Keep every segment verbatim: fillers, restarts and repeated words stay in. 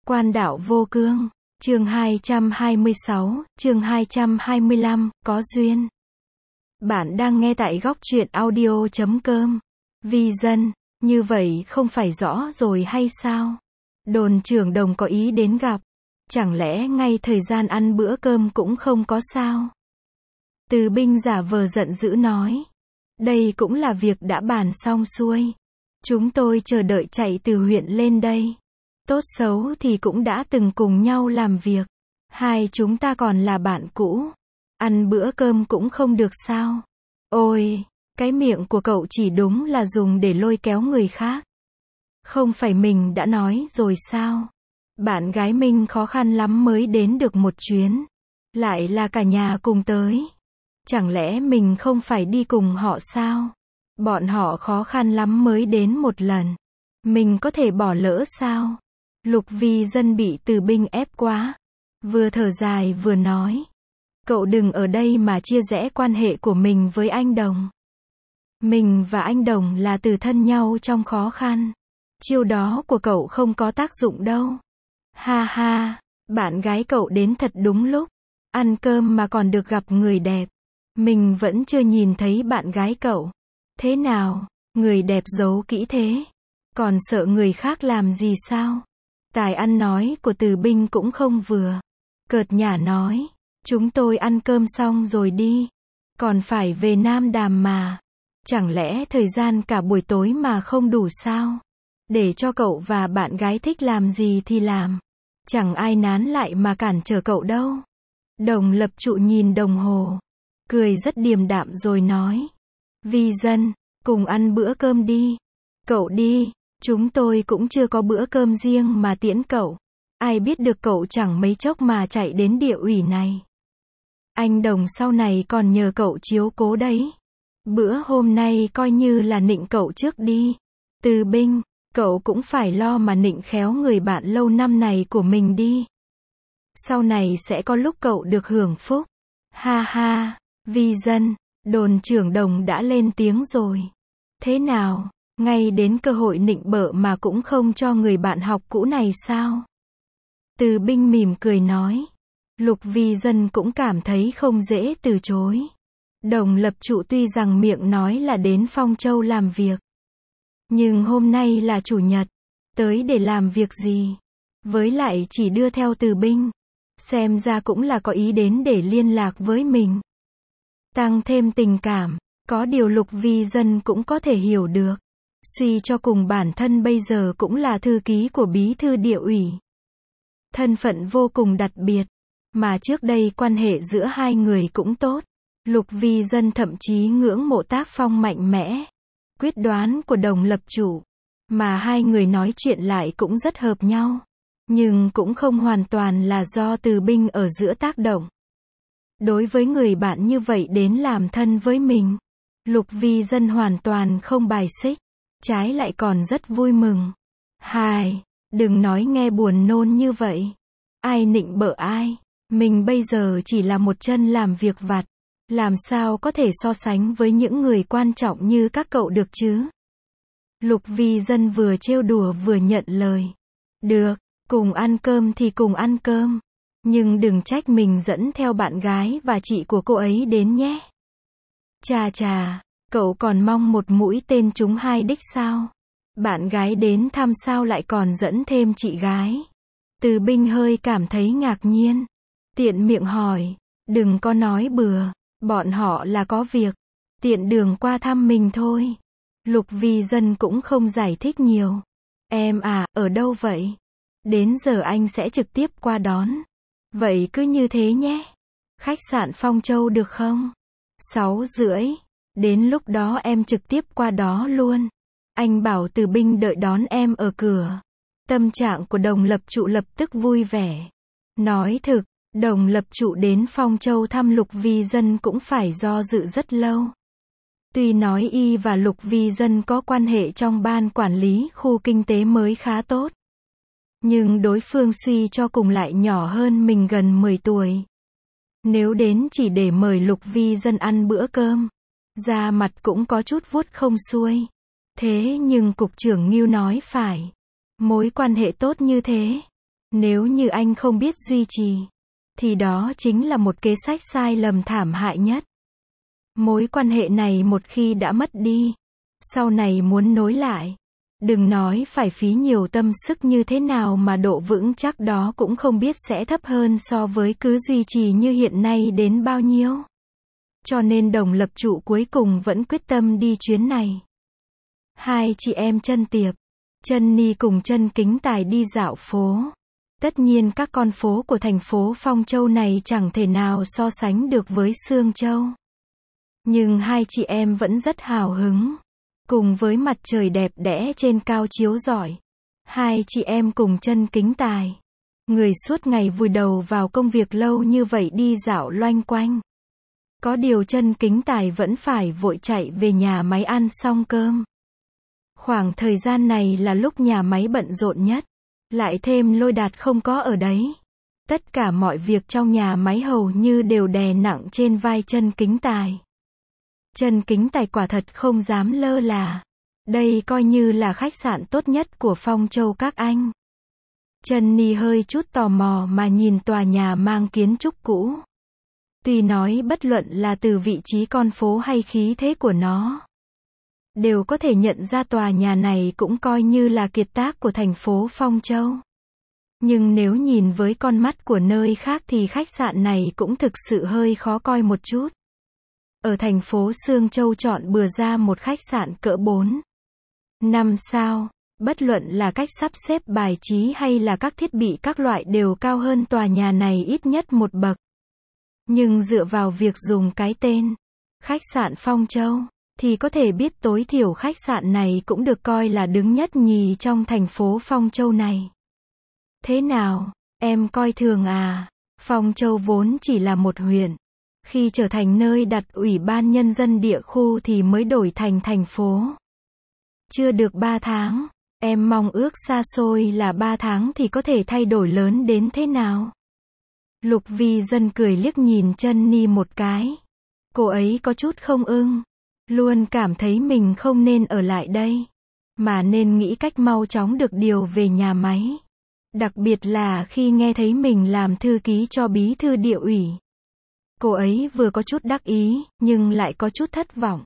Quan đạo vô cương, chương hai trăm hai mươi sáu, chương hai trăm hai mươi lăm, có duyên. Bạn đang nghe tại góc truyện audio chấm com. Vi dân, như vậy không phải rõ rồi hay sao? Đồn trưởng Đồng có ý đến gặp. Chẳng lẽ ngay thời gian ăn bữa cơm cũng không có sao? Từ Binh giả vờ giận dữ nói. Đây cũng là việc đã bàn xong xuôi. Chúng tôi chờ đợi chạy từ huyện lên đây. Tốt xấu thì cũng đã từng cùng nhau làm việc. Hai chúng ta còn là bạn cũ. Ăn bữa cơm cũng không được sao? Ôi, cái miệng của cậu chỉ đúng là dùng để lôi kéo người khác. Không phải mình đã nói rồi sao? Bạn gái mình khó khăn lắm mới đến được một chuyến. Lại là cả nhà cùng tới. Chẳng lẽ mình không phải đi cùng họ sao? Bọn họ khó khăn lắm mới đến một lần. Mình có thể bỏ lỡ sao? Lục Vi dân bị Từ Binh ép quá. Vừa thở dài vừa nói. Cậu đừng ở đây mà chia rẽ quan hệ của mình với anh Đồng. Mình và anh Đồng là từ thân nhau trong khó khăn. Chiêu đó của cậu không có tác dụng đâu. Ha ha, bạn gái cậu đến thật đúng lúc. Ăn cơm mà còn được gặp người đẹp. Mình vẫn chưa nhìn thấy bạn gái cậu. Thế nào, người đẹp giấu kỹ thế? Còn sợ người khác làm gì sao? Tài ăn nói của Từ Binh cũng không vừa. Cợt nhả nói, chúng tôi ăn cơm xong rồi đi. Còn phải về Nam Đàm mà. Chẳng lẽ thời gian cả buổi tối mà không đủ sao? Để cho cậu và bạn gái thích làm gì thì làm. Chẳng ai nán lại mà cản trở cậu đâu. Đồng Lập Trụ nhìn đồng hồ. Cười rất điềm đạm rồi nói. Vi dân, cùng ăn bữa cơm đi. Cậu đi, chúng tôi cũng chưa có bữa cơm riêng mà tiễn cậu. Ai biết được cậu chẳng mấy chốc mà chạy đến địa ủy này. Anh Đồng sau này còn nhờ cậu chiếu cố đấy. Bữa hôm nay coi như là nịnh cậu trước đi. Từ Binh, cậu cũng phải lo mà nịnh khéo người bạn lâu năm này của mình đi. Sau này sẽ có lúc cậu được hưởng phúc. Ha ha, Vi dân, đồn trưởng Đồng đã lên tiếng rồi. Thế nào, ngay đến cơ hội nịnh bợ mà cũng không cho người bạn học cũ này sao? Từ Binh mỉm cười nói. Lục Vi dân cũng cảm thấy không dễ từ chối. Đồng Lập Trụ tuy rằng miệng nói là đến Phong Châu làm việc. Nhưng hôm nay là chủ nhật. Tới để làm việc gì? Với lại chỉ đưa theo Từ Binh. Xem ra cũng là có ý đến để liên lạc với mình. Tăng thêm tình cảm. Có điều Lục Vi dân cũng có thể hiểu được. Suy cho cùng bản thân bây giờ cũng là thư ký của bí thư địa ủy. Thân phận vô cùng đặc biệt. Mà trước đây quan hệ giữa hai người cũng tốt. Lục Vi dân thậm chí ngưỡng mộ tác phong mạnh mẽ, quyết đoán của Đồng Lập Trụ. Mà hai người nói chuyện lại cũng rất hợp nhau. Nhưng cũng không hoàn toàn là do Từ Binh ở giữa tác động. Đối với người bạn như vậy đến làm thân với mình, Lục Vi dân hoàn toàn không bài xích. Trái lại còn rất vui mừng. Hài, đừng nói nghe buồn nôn như vậy. Ai nịnh bợ ai? Mình bây giờ chỉ là một chân làm việc vặt. Làm sao có thể so sánh với những người quan trọng như các cậu được chứ? Lục Vi dân vừa trêu đùa vừa nhận lời. Được, cùng ăn cơm thì cùng ăn cơm. Nhưng đừng trách mình dẫn theo bạn gái và chị của cô ấy đến nhé. Chà chà, cậu còn mong một mũi tên trúng hai đích sao? Bạn gái đến thăm sao lại còn dẫn thêm chị gái? Từ Binh hơi cảm thấy ngạc nhiên. Tiện miệng hỏi, đừng có nói bừa. Bọn họ là có việc. Tiện đường qua thăm mình thôi. Lục Vi dân cũng không giải thích nhiều. Em à, ở đâu vậy? Đến giờ anh sẽ trực tiếp qua đón. Vậy cứ như thế nhé. Khách sạn Phong Châu được không? Sáu rưỡi. Đến lúc đó em trực tiếp qua đó luôn. Anh bảo Từ Binh đợi đón em ở cửa. Tâm trạng của Đồng Lập Trụ lập tức vui vẻ. Nói thực, Đồng Lập Trụ đến Phong Châu thăm Lục Vi dân cũng phải do dự rất lâu. Tuy nói y và Lục Vi dân có quan hệ trong ban quản lý khu kinh tế mới khá tốt. Nhưng đối phương suy cho cùng lại nhỏ hơn mình gần mười tuổi. Nếu đến chỉ để mời Lục Vi dân ăn bữa cơm, da mặt cũng có chút vuốt không xuôi. Thế nhưng cục trưởng Ngưu nói phải. Mối quan hệ tốt như thế. Nếu như anh không biết duy trì, thì đó chính là một kế sách sai lầm thảm hại nhất. Mối quan hệ này một khi đã mất đi, sau này muốn nối lại, đừng nói phải phí nhiều tâm sức như thế nào mà độ vững chắc đó cũng không biết sẽ thấp hơn so với cứ duy trì như hiện nay đến bao nhiêu. Cho nên đồng lập trụ cuối cùng vẫn quyết tâm đi chuyến này. Hai chị em Chân Tiệp, Chân Ni cùng Chân Kính Tài đi dạo phố. Tất nhiên các con phố của thành phố Phong Châu này chẳng thể nào so sánh được với Sương Châu. Nhưng hai chị em vẫn rất hào hứng. Cùng với mặt trời đẹp đẽ trên cao chiếu rọi, hai chị em cùng Chân Kính Tài, người suốt ngày vùi đầu vào công việc lâu như vậy đi dạo loanh quanh. Có điều Chân Kính Tài vẫn phải vội chạy về nhà máy ăn xong cơm. Khoảng thời gian này là lúc nhà máy bận rộn nhất, lại thêm Lôi Đạt không có ở đấy. Tất cả mọi việc trong nhà máy hầu như đều đè nặng trên vai Chân Kính Tài. Chân Kính Tài quả thật không dám lơ là. Đây coi như là khách sạn tốt nhất của Phong Châu các anh. Chân Ni hơi chút tò mò mà nhìn tòa nhà mang kiến trúc cũ. Tuy nói bất luận là từ vị trí con phố hay khí thế của nó, đều có thể nhận ra tòa nhà này cũng coi như là kiệt tác của thành phố Phong Châu. Nhưng nếu nhìn với con mắt của nơi khác thì khách sạn này cũng thực sự hơi khó coi một chút. Ở thành phố Sương Châu chọn bừa ra một khách sạn cỡ bốn, năm sao, bất luận là cách sắp xếp bài trí hay là các thiết bị các loại đều cao hơn tòa nhà này ít nhất một bậc. Nhưng dựa vào việc dùng cái tên khách sạn Phong Châu, thì có thể biết tối thiểu khách sạn này cũng được coi là đứng nhất nhì trong thành phố Phong Châu này. Thế nào, em coi thường à? Phong Châu vốn chỉ là một huyện. Khi trở thành nơi đặt ủy ban nhân dân địa khu thì mới đổi thành thành phố. Chưa được ba tháng, em mong ước xa xôi là ba tháng thì có thể thay đổi lớn đến thế nào? Lục Vi Dân cười liếc nhìn Chân Ni một cái. Cô ấy có chút không ưng, luôn cảm thấy mình không nên ở lại đây, mà nên nghĩ cách mau chóng được điều về nhà máy. Đặc biệt là khi nghe thấy mình làm thư ký cho bí thư địa ủy. Cô ấy vừa có chút đắc ý, nhưng lại có chút thất vọng.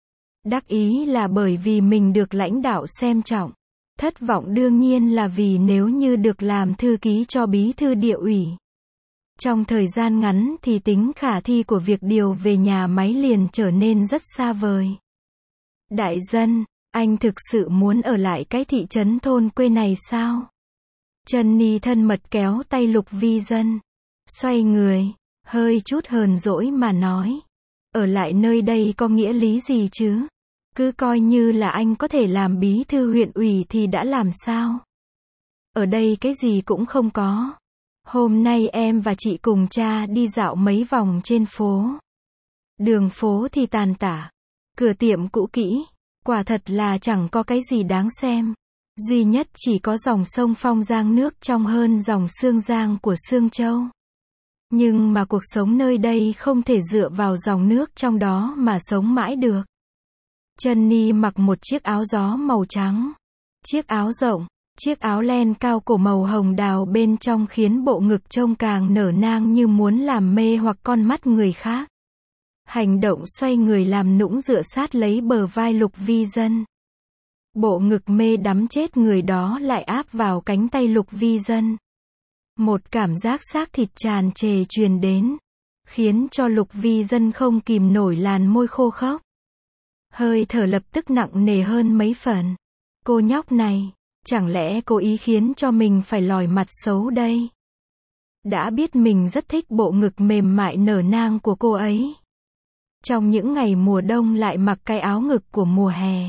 Đắc ý là bởi vì mình được lãnh đạo xem trọng. Thất vọng đương nhiên là vì nếu như được làm thư ký cho bí thư địa ủy, trong thời gian ngắn thì tính khả thi của việc điều về nhà máy liền trở nên rất xa vời. Đại dân, anh thực sự muốn ở lại cái thị trấn thôn quê này sao? Chân Ni thân mật kéo tay Lục Vi Dân, xoay người, hơi chút hờn dỗi mà nói. Ở lại nơi đây có nghĩa lý gì chứ? Cứ coi như là anh có thể làm bí thư huyện ủy thì đã làm sao? Ở đây cái gì cũng không có. Hôm nay em và chị cùng cha đi dạo mấy vòng trên phố. Đường phố thì tàn tả, cửa tiệm cũ kỹ, quả thật là chẳng có cái gì đáng xem. Duy nhất chỉ có dòng sông Phong Giang nước trong hơn dòng Sương Giang của Sương Châu. Nhưng mà cuộc sống nơi đây không thể dựa vào dòng nước trong đó mà sống mãi được. Chân Ni mặc một chiếc áo gió màu trắng, chiếc áo rộng, chiếc áo len cao cổ màu hồng đào bên trong khiến bộ ngực trông càng nở nang như muốn làm mê hoặc con mắt người khác. Hành động xoay người làm nũng dựa sát lấy bờ vai Lục Vi Dân. Bộ ngực mê đắm chết người đó lại áp vào cánh tay Lục Vi Dân. Một cảm giác xác thịt tràn trề truyền đến, khiến cho Lục Vi Dân không kìm nổi làn môi khô khốc. Hơi thở lập tức nặng nề hơn mấy phần. Cô nhóc này, chẳng lẽ cố ý khiến cho mình phải lòi mặt xấu đây? Đã biết mình rất thích bộ ngực mềm mại nở nang của cô ấy. Trong những ngày mùa đông lại mặc cái áo ngực của mùa hè.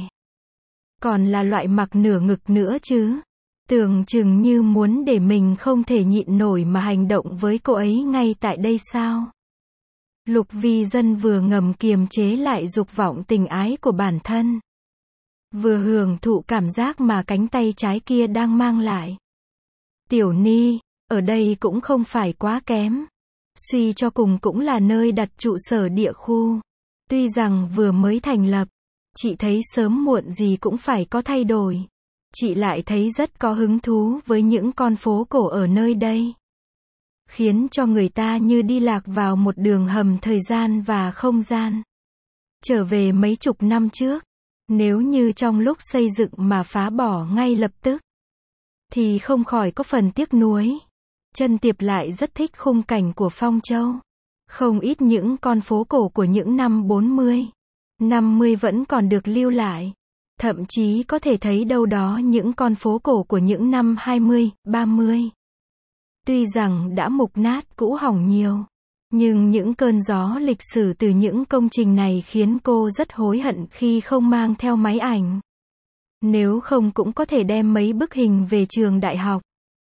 Còn là loại mặc nửa ngực nữa chứ. Tưởng chừng như muốn để mình không thể nhịn nổi mà hành động với cô ấy ngay tại đây sao? Lục Vi Dân vừa ngầm kiềm chế lại dục vọng tình ái của bản thân, vừa hưởng thụ cảm giác mà cánh tay trái kia đang mang lại. Tiểu Ni, ở đây cũng không phải quá kém. Suy cho cùng cũng là nơi đặt trụ sở địa khu. Tuy rằng vừa mới thành lập, chị thấy sớm muộn gì cũng phải có thay đổi. chị lại thấy rất có hứng thú với những con phố cổ ở nơi đây. Khiến cho người ta như đi lạc vào một đường hầm thời gian và không gian. Trở về mấy chục năm trước, nếu như trong lúc xây dựng mà phá bỏ ngay lập tức, thì không khỏi có phần tiếc nuối. Chân Tiệp lại rất thích khung cảnh của Phong Châu. Không ít những con phố cổ của những năm bốn mươi, năm mươi vẫn còn được lưu lại. Thậm chí có thể thấy đâu đó những con phố cổ của những năm hai mươi, ba mươi. Tuy rằng đã mục nát cũ hỏng nhiều, nhưng những cơn gió lịch sử từ những công trình này khiến cô rất hối hận khi không mang theo máy ảnh. Nếu không cũng có thể đem mấy bức hình về trường đại học,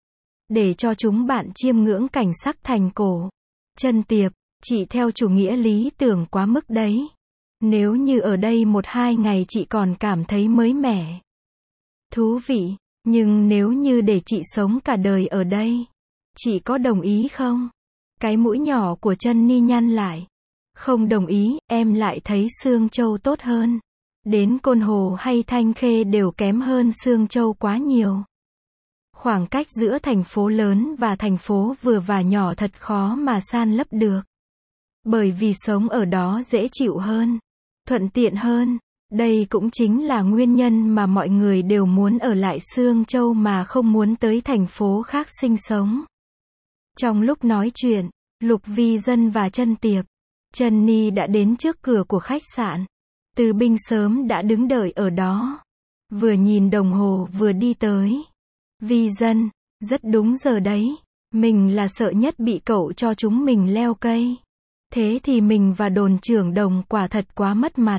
để cho chúng bạn chiêm ngưỡng cảnh sắc thành cổ. Chân Tiệp, chị theo chủ nghĩa lý tưởng quá mức đấy. Nếu như ở đây một hai ngày chị còn cảm thấy mới mẻ, thú vị, nhưng nếu như để chị sống cả đời ở đây, chị có đồng ý không? Cái mũi nhỏ của Chân Ni nhăn lại. Không đồng ý, em lại thấy Sương Châu tốt hơn. Đến Côn Hồ hay Thanh Khê đều kém hơn Sương Châu quá nhiều. Khoảng cách giữa thành phố lớn và thành phố vừa và nhỏ thật khó mà san lấp được. Bởi vì sống ở đó dễ chịu hơn, thuận tiện hơn. Đây cũng chính là nguyên nhân mà mọi người đều muốn ở lại Sương Châu mà không muốn tới thành phố khác sinh sống. Trong lúc nói chuyện, Lục Vi Dân và Chân Tiệp, Chân Ni đã đến trước cửa của khách sạn. Từ Binh sớm đã đứng đợi ở đó. Vừa nhìn đồng hồ vừa đi tới. Vi Dân, rất đúng giờ đấy. Mình là sợ nhất bị cậu cho chúng mình leo cây. Thế thì mình và đồn trưởng Đồng quả thật quá mất mặt.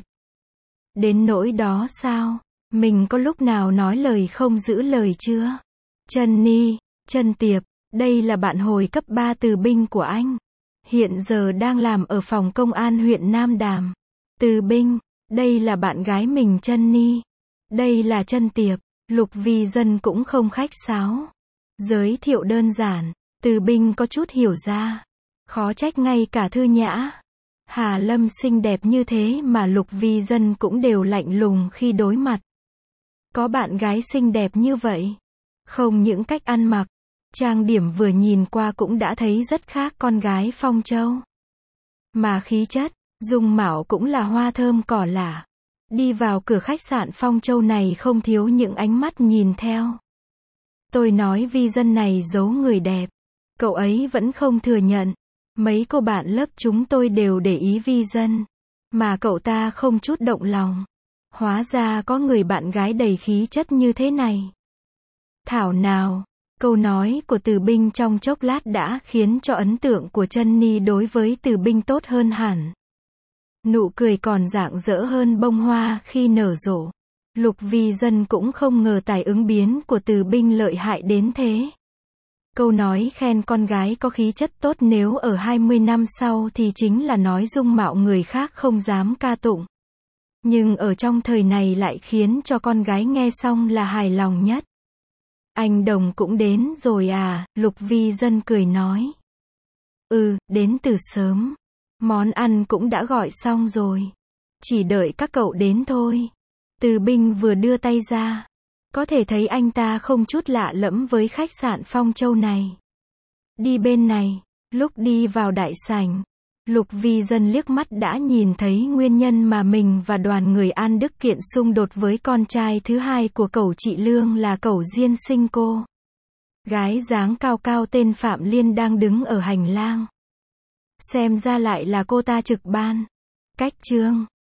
Đến nỗi đó sao? Mình có lúc nào nói lời không giữ lời chưa? Chân Ni, Chân Tiệp, đây là bạn hồi cấp ba Từ Binh của anh. Hiện giờ đang làm ở phòng công an huyện Nam Đàm. Từ Binh, đây là bạn gái mình Chân Ni. Đây là Chân Tiệp. Lục Vi Dân cũng không khách sáo. Giới thiệu đơn giản, Từ Binh có chút hiểu ra. Khó trách ngay cả Thư Nhã, Hà Lâm xinh đẹp như thế mà Lục Vi Dân cũng đều lạnh lùng khi đối mặt. Có bạn gái xinh đẹp như vậy, không những cách ăn mặc, trang điểm vừa nhìn qua cũng đã thấy rất khác con gái Phong Châu. Mà khí chất, dung mạo cũng là hoa thơm cỏ lạ. Đi vào cửa khách sạn Phong Châu này không thiếu những ánh mắt nhìn theo. Tôi nói Vi Dân này giấu người đẹp. Cậu ấy vẫn không thừa nhận. Mấy cô bạn lớp chúng tôi đều để ý Vi Dân. Mà cậu ta không chút động lòng. Hóa ra có người bạn gái đầy khí chất như thế này. Thảo nào, câu nói của Từ Binh trong chốc lát đã khiến cho ấn tượng của Chân Ni đối với Từ Binh tốt hơn hẳn. Nụ cười còn rạng rỡ hơn bông hoa khi nở rộ. Lục Vi Dân cũng không ngờ tài ứng biến của Từ Binh lợi hại đến thế. Câu nói khen con gái có khí chất tốt nếu ở hai mươi năm sau thì chính là nói dung mạo người khác không dám ca tụng. Nhưng ở trong thời này lại khiến cho con gái nghe xong là hài lòng nhất. Anh Đồng cũng đến rồi à? Lục Vi Dân cười nói. Ừ, đến từ sớm. Món ăn cũng đã gọi xong rồi. Chỉ đợi các cậu đến thôi. Từ Binh vừa đưa tay ra. Có thể thấy anh ta không chút lạ lẫm với khách sạn Phong Châu này. Đi bên này. Lúc đi vào đại sảnh, Lục Vi Dân liếc mắt đã nhìn thấy nguyên nhân mà mình và đoàn người An Đức Kiện xung đột với con trai thứ hai của cẩu chị Lương là cẩu Diên Sinh cô. Gái dáng cao cao tên Phạm Liên đang đứng ở hành lang. Xem ra lại là cô ta trực ban. Cách Trương,